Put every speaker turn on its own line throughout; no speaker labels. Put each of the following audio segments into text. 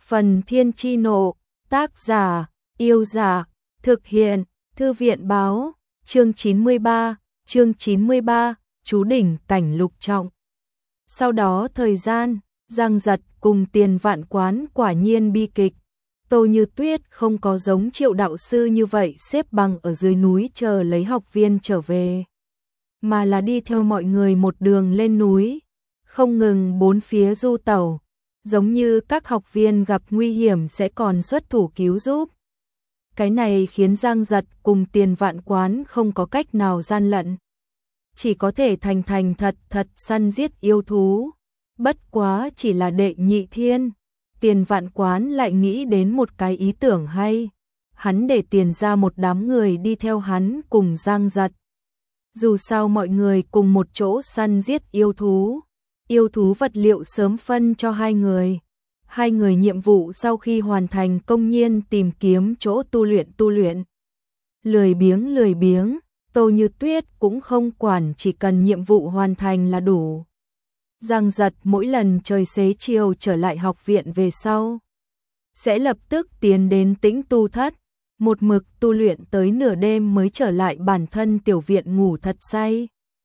Phần Thiên Chi Nộ, tác giả, Yêu Giả, thực hiện, Thư viện Báo, chương 93, Chú Đỉnh Cảnh Lục Trọng. Sau đó thời gian, Giang Giật cùng Tiền Vạn Quán quả nhiên bi kịch. Tô Như Tuyết không có giống Triệu đạo sư như vậy xếp bằng ở dưới núi chờ lấy học viên trở về, mà là đi theo mọi người một đường lên núi, không ngừng bốn phía du tẩu, giống như các học viên gặp nguy hiểm sẽ còn xuất thủ cứu giúp. Cái này khiến Giang Giật cùng Tiền Vạn Quán không có cách nào gian lận, chỉ có thể thành thật săn giết yêu thú. Bất quá chỉ là đệ nhị thiên, Tiền Vạn Quán lại nghĩ đến một cái ý tưởng hay. Hắn để tiền ra một đám người đi theo hắn cùng Giang Giật. Dù sao mọi người cùng một chỗ săn giết yêu thú vật liệu sớm phân cho hai người. Hai người nhiệm vụ sau khi hoàn thành công nhiên tìm kiếm chỗ tu luyện. Lười biếng, Tô Như Tuyết cũng không quản, chỉ cần nhiệm vụ hoàn thành là đủ. Giang Giật mỗi lần trời xế chiều trở lại học viện về sau, sẽ lập tức tiến đến Tĩnh Tu Thất, một mực tu luyện tới nửa đêm mới trở lại bản thân tiểu viện ngủ thật say.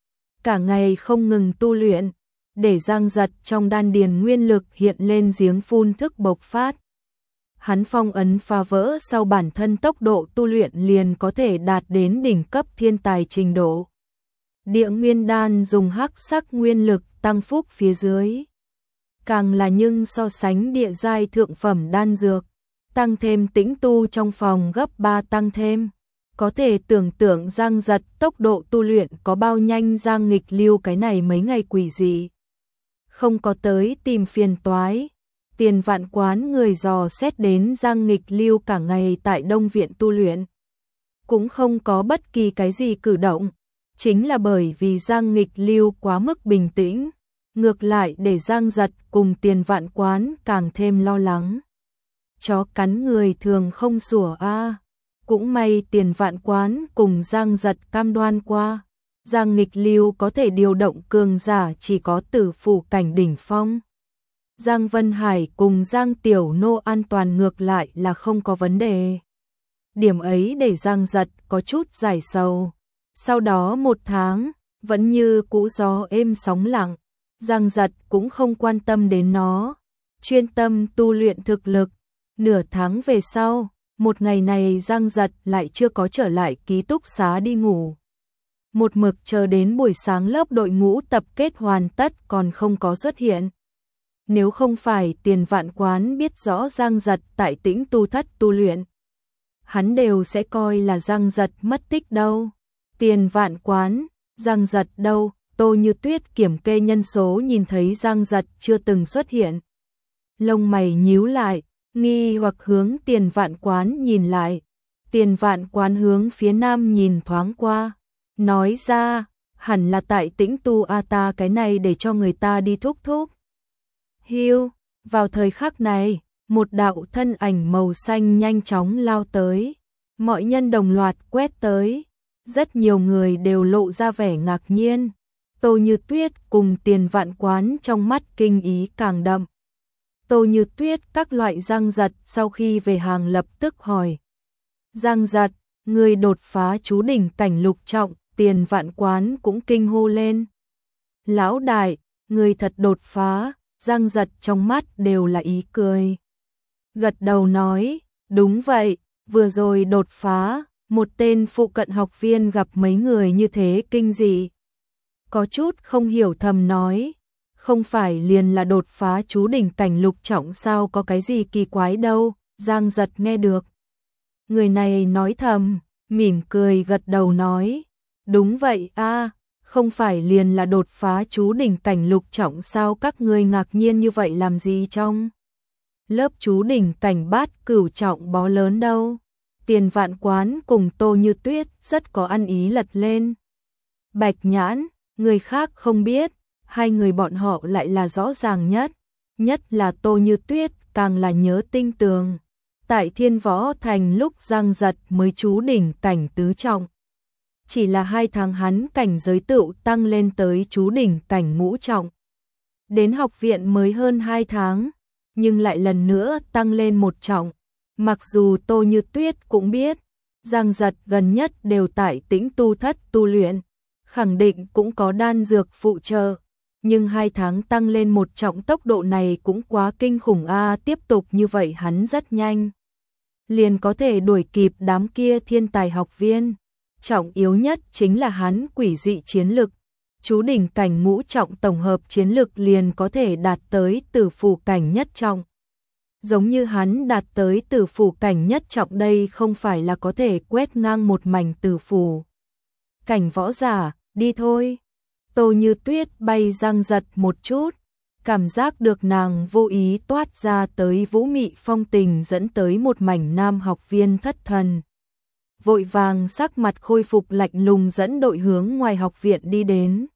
Cả ngày không ngừng tu luyện, để Giang Giật trong đan điền nguyên lực hiện lên giếng phun thức bộc phát. Hắn phong ấn phá vỡ sau bản thân tốc độ tu luyện liền có thể đạt đến đỉnh cấp thiên tài trình độ. Địa nguyên đan dùng hắc sắc nguyên lực tăng phúc phía dưới, càng là nhưng so sánh địa giai thượng phẩm đan dược, tăng thêm tĩnh tu trong phòng gấp 3 tăng thêm. Có thể tưởng tượng Giang Giật tốc độ tu luyện có bao nhanh. Giang Nghịch Lưu cái này mấy ngày quỷ gì không có tới tìm phiền toái. Tiền Vạn Quán người dò xét đến Giang Nghịch Lưu cả ngày tại Đông Viện tu luyện, cũng không có bất kỳ cái gì cử động. Chính là bởi vì Giang Nghịch Lưu quá mức bình tĩnh, ngược lại để Giang Giật cùng Tiền Vạn Quán càng thêm lo lắng. Chó cắn người thường không sủa a. Cũng may Tiền Vạn Quán cùng Giang Giật cam đoan qua, Giang Nghịch Lưu có thể điều động cường giả chỉ có tử phủ cảnh đỉnh phong. Giang Vân Hải cùng Giang Tiểu Nô an toàn ngược lại là không có vấn đề. Điểm ấy để Giang Giật có chút giải sầu. Sau đó một tháng, vẫn như cũ gió êm sóng lặng, Giang Giật cũng không quan tâm đến nó, chuyên tâm tu luyện thực lực. Nửa tháng về sau, một ngày này Giang Giật lại chưa có trở lại ký túc xá đi ngủ. Một mực chờ đến buổi sáng lớp đội ngũ tập kết hoàn tất còn không có xuất hiện. Nếu không phải Tiền Vạn Quán biết rõ Giang Giật tại Tĩnh Tu Thất tu luyện, hắn đều sẽ coi là Giang Giật mất tích đâu. Tiền Vạn Quán, Giang Giật đâu? Tô Như Tuyết kiểm kê nhân số nhìn thấy Giang Giật chưa từng xuất hiện, lông mày nhíu lại, nghi hoặc hướng Tiền Vạn Quán nhìn lại. Tiền Vạn Quán hướng phía nam nhìn thoáng qua, nói ra, hẳn là tại Tĩnh Tu a, ta cái này để cho người ta đi thúc. Hiu, vào thời khắc này, một đạo thân ảnh màu xanh nhanh chóng lao tới, mọi nhân đồng loạt quét tới. Rất nhiều người đều lộ ra vẻ ngạc nhiên. Tô Như Tuyết cùng Tiền Vạn Quán trong mắt kinh ý càng đậm. Tô Như Tuyết các loại Giang Giật sau khi về hàng lập tức hỏi. Giang Giật, người đột phá chú đỉnh cảnh lục trọng. Tiền Vạn Quán cũng kinh hô lên. Lão đại, người thật đột phá. Giang Giật trong mắt đều là ý cười, gật đầu nói, đúng vậy, vừa rồi đột phá. Một tên phụ cận học viên gặp mấy người như thế kinh dị, có chút không hiểu thầm nói, không phải liền là đột phá chú đỉnh cảnh lục trọng sao, có cái gì kỳ quái đâu. Giang Giật nghe được người này nói thầm, mỉm cười gật đầu nói, đúng vậy a, không phải liền là đột phá chú đỉnh cảnh lục trọng sao, các ngươi ngạc nhiên như vậy làm gì, trong lớp chú đỉnh cảnh bát cửu trọng bó lớn đâu. Tiền Vạn Quán cùng Tô Như Tuyết rất có ăn ý lật lên. Bạch Nhãn, người khác không biết, hai người bọn họ lại là rõ ràng nhất. Nhất là Tô Như Tuyết càng là nhớ tinh tường. Tại Thiên Võ Thành lúc Giang Giật mới chú đỉnh cảnh tứ trọng, chỉ là 2 tháng hắn cảnh giới tựu tăng lên tới chú đỉnh cảnh ngũ trọng. Đến học viện mới hơn 2 tháng, nhưng lại lần nữa tăng lên một trọng. Mặc dù Tô Như Tuyết cũng biết, Giang Giật gần nhất đều tại Tĩnh Tu Thất tu luyện, khẳng định cũng có đan dược phụ trợ, nhưng 2 tháng tăng lên một trọng tốc độ này cũng quá kinh khủng a, tiếp tục như vậy hắn rất nhanh liền có thể đuổi kịp đám kia thiên tài học viên. Trọng yếu nhất chính là hắn quỷ dị chiến lực, chú đỉnh cảnh ngũ trọng tổng hợp chiến lực liền có thể đạt tới tử phủ cảnh nhất trọng. Giống như hắn đạt tới tử phủ cảnh nhất trọng đây không phải là có thể quét ngang một mảnh tử phủ cảnh võ giả, đi thôi. Tô Như Tuyết bay Giang Giật một chút, cảm giác được nàng vô ý toát ra tới vũ mị phong tình dẫn tới một mảnh nam học viên thất thần. Vội vàng sắc mặt khôi phục lạnh lùng dẫn đội hướng ngoài học viện đi đến.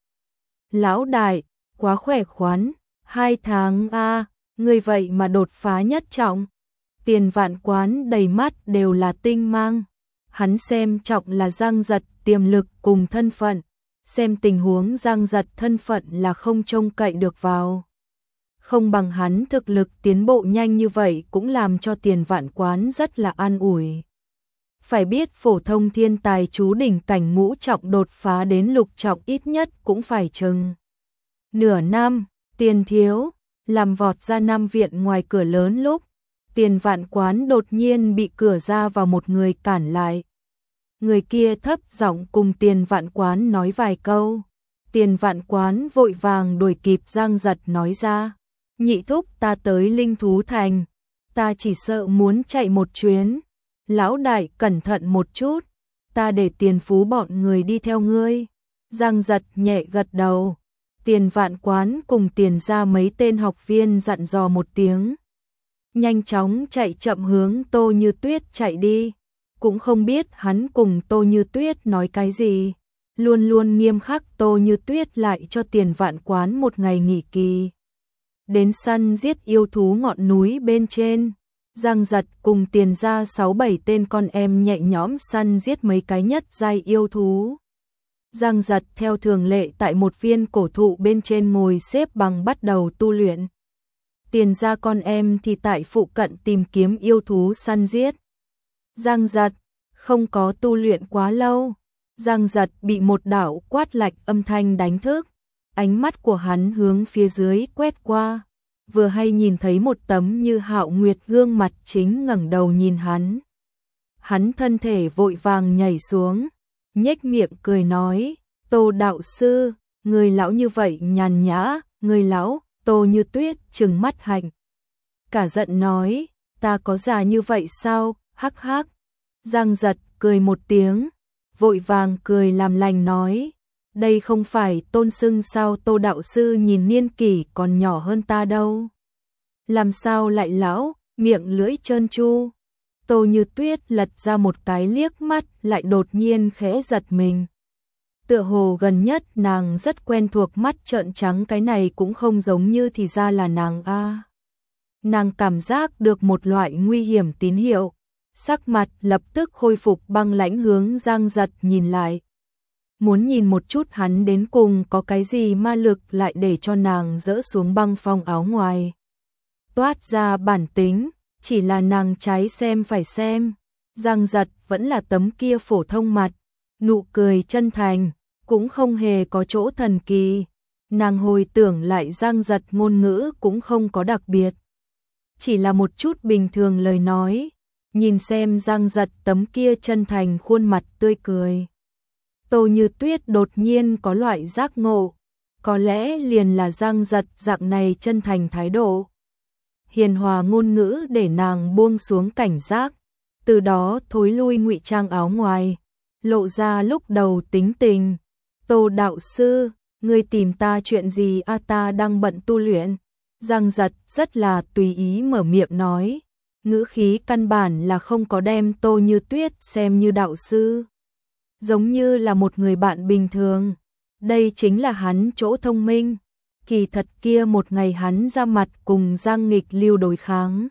Lão đại, quá khỏe khoắn, 2 tháng a, người vậy mà đột phá nhất trọng. Tiền Vạn Quán đầy mắt đều là tinh mang. Hắn xem trọng là Giang Giật tiềm lực cùng thân phận, xem tình huống Giang Giật thân phận là không trông cậy được vào. Không bằng hắn thực lực tiến bộ nhanh như vậy cũng làm cho Tiền Vạn Quán rất là an ủi. Phải biết phổ thông thiên tài chú đỉnh cảnh ngũ trọng đột phá đến lục trọng ít nhất cũng phải chừng nửa năm. Tiền thiếu làm vọt ra Nam viện ngoài cửa lớn lúc, Tiền Vạn Quán đột nhiên bị cửa ra vào một người cản lại. Người kia thấp giọng cùng Tiền Vạn Quán nói vài câu. Tiền Vạn Quán vội vàng đuổi kịp Giang Giật nói ra, nhị thúc ta tới Linh Thú Thành, ta chỉ sợ muốn chạy một chuyến. Lão đại cẩn thận một chút, ta để Tiền Phú bọn người đi theo ngươi. Giang Giật nhẹ gật đầu. Tiền Vạn Quán cùng Tiền ra mấy tên học viên dặn dò một tiếng, nhanh chóng chạy chậm hướng Tô Như Tuyết chạy đi. Cũng không biết hắn cùng Tô Như Tuyết nói cái gì, luôn luôn nghiêm khắc Tô Như Tuyết lại cho Tiền Vạn Quán một ngày nghỉ kỳ. Đến săn giết yêu thú ngọn núi bên trên, Giang Giật cùng Tiền ra 6-7 tên con em nhẹ nhõm săn giết mấy cái nhất giai yêu thú. Giang Giật theo thường lệ tại một viên cổ thụ bên trên ngồi xếp bằng bắt đầu tu luyện. Tiền ra con em thì tại phụ cận tìm kiếm yêu thú săn giết. Giang Giật không có tu luyện quá lâu, Giang Giật bị một đạo quát lạnh âm thanh đánh thức. Ánh mắt của hắn hướng phía dưới quét qua, vừa hay nhìn thấy một tấm như Hạo Nguyệt gương mặt chính ngẩng đầu nhìn hắn. Hắn thân thể vội vàng nhảy xuống, nhếch miệng cười nói, Tô đạo sư, người lão như vậy nhàn nhã, người lão. Tô Như Tuyết trừng mắt hạnh cả giận nói, ta có già như vậy sao, hắc hắc. Giang Giật cười một tiếng, vội vàng cười làm lành nói, đây không phải tôn xưng sao, Tô đạo sư nhìn niên kỷ còn nhỏ hơn ta đâu. Làm sao lại lão, miệng lưỡi trơn tru. Tô Như Tuyết lật ra một cái liếc mắt lại đột nhiên khẽ giật mình. Tựa hồ gần nhất nàng rất quen thuộc mắt trợn trắng, cái này cũng không giống như thì ra là nàng a. Nàng cảm giác được một loại nguy hiểm tín hiệu, sắc mặt lập tức khôi phục băng lãnh hướng Giang Giật nhìn lại. Muốn nhìn một chút hắn đến cùng có cái gì ma lực lại để cho nàng dỡ xuống băng phong áo ngoài. Toát ra bản tính, chỉ là nàng trái xem phải xem. Giang Giật vẫn là tấm kia phổ thông mặt, nụ cười chân thành, cũng không hề có chỗ thần kỳ. Nàng hồi tưởng lại Giang Giật ngôn ngữ cũng không có đặc biệt, chỉ là một chút bình thường lời nói. Nhìn xem Giang Giật tấm kia chân thành khuôn mặt tươi cười, Tô Như Tuyết đột nhiên có loại giác ngộ, có lẽ liền là Giang Giật dạng này chân thành thái độ, hiền hòa ngôn ngữ để nàng buông xuống cảnh giác, từ đó thối lui ngụy trang áo ngoài, lộ ra lúc đầu tính tình. Tô đạo sư, ngươi tìm ta chuyện gì a? Ta đang bận tu luyện. Giang Giật rất là tùy ý mở miệng nói, ngữ khí căn bản là không có đem Tô Như Tuyết xem như đạo sư, giống như là một người bạn bình thường. Đây chính là hắn chỗ thông minh. Kỳ thật kia một ngày hắn ra mặt cùng Giang Nghịch Lưu đối kháng,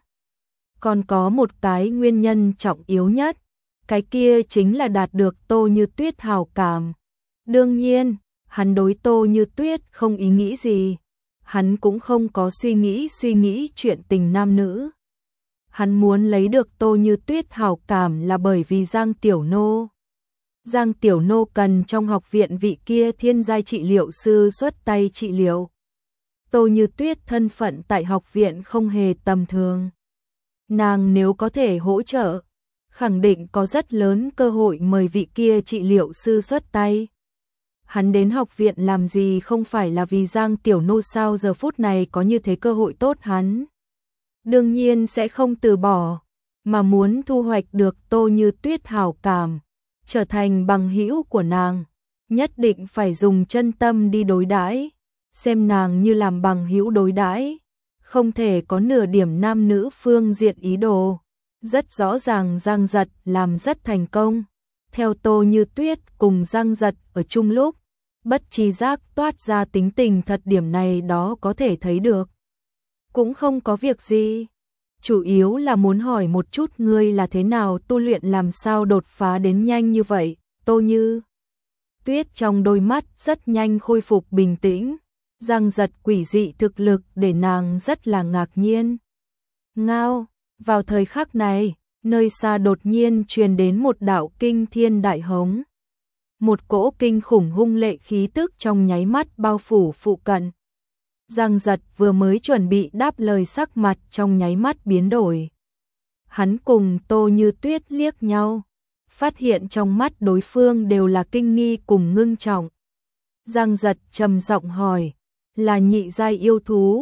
còn có một cái nguyên nhân trọng yếu nhất, cái kia chính là đạt được Tô Như Tuyết hảo cảm. Đương nhiên, hắn đối Tô Như Tuyết không ý nghĩ gì, hắn cũng không có suy nghĩ chuyện tình nam nữ. Hắn muốn lấy được Tô Như Tuyết hảo cảm là bởi vì Giang Tiểu Nô. Giang Tiểu Nô cần trong học viện vị kia thiên giai trị liệu sư xuất tay trị liệu. Tô Như Tuyết thân phận tại học viện không hề tầm thường. Nàng nếu có thể hỗ trợ, khẳng định có rất lớn cơ hội mời vị kia trị liệu sư xuất tay. Hắn đến học viện làm gì không phải là vì Giang Tiểu Nô sao, giờ phút này có như thế cơ hội tốt hắn đương nhiên sẽ không từ bỏ, mà muốn thu hoạch được Tô Như Tuyết hảo cảm, trở thành bằng hữu của nàng, nhất định phải dùng chân tâm đi đối đãi, xem nàng như làm bằng hữu đối đãi, không thể có nửa điểm nam nữ phương diện ý đồ. Rất rõ ràng Giang Giật làm rất thành công. Theo Tô Như Tuyết cùng Giang Giật ở chung lúc, bất tri giác toát ra tính tình thật, điểm này đó có thể thấy được. Cũng không có việc gì, chủ yếu là muốn hỏi một chút ngươi là thế nào tu luyện, làm sao đột phá đến nhanh như vậy. Tô Như Tuyết trong đôi mắt rất nhanh khôi phục bình tĩnh, Giang Giật quỷ dị thực lực để nàng rất là ngạc nhiên. Ngao, vào thời khắc này, nơi xa đột nhiên truyền đến một đạo kinh thiên đại hống. Một cỗ kinh khủng hung lệ khí tức trong nháy mắt bao phủ phụ cận. Giang Giật vừa mới chuẩn bị đáp lời, sắc mặt trong nháy mắt biến đổi. Hắn cùng Tô Như Tuyết liếc nhau, phát hiện trong mắt đối phương đều là kinh nghi cùng ngưng trọng. Giang Giật trầm giọng hỏi, là nhị giai yêu thú?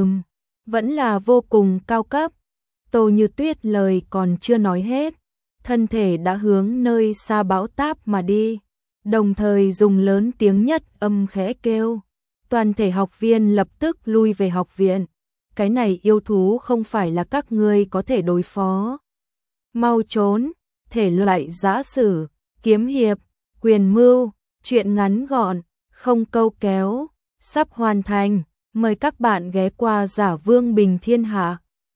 Vẫn là vô cùng cao cấp. Tô Như Tuyết lời còn chưa nói hết, thân thể đã hướng nơi xa bão táp mà đi, đồng thời dùng lớn tiếng nhất âm khẽ kêu. Toàn thể học viên lập tức lui về học viện. Cái này yêu thú không phải là các ngươi có thể đối phó. Mau trốn, thể loại giã sử, kiếm hiệp, quyền mưu, truyện ngắn gọn, không câu kéo, sắp hoàn thành. Mời các bạn ghé qua Giả Vương Bình Thiên Hạ.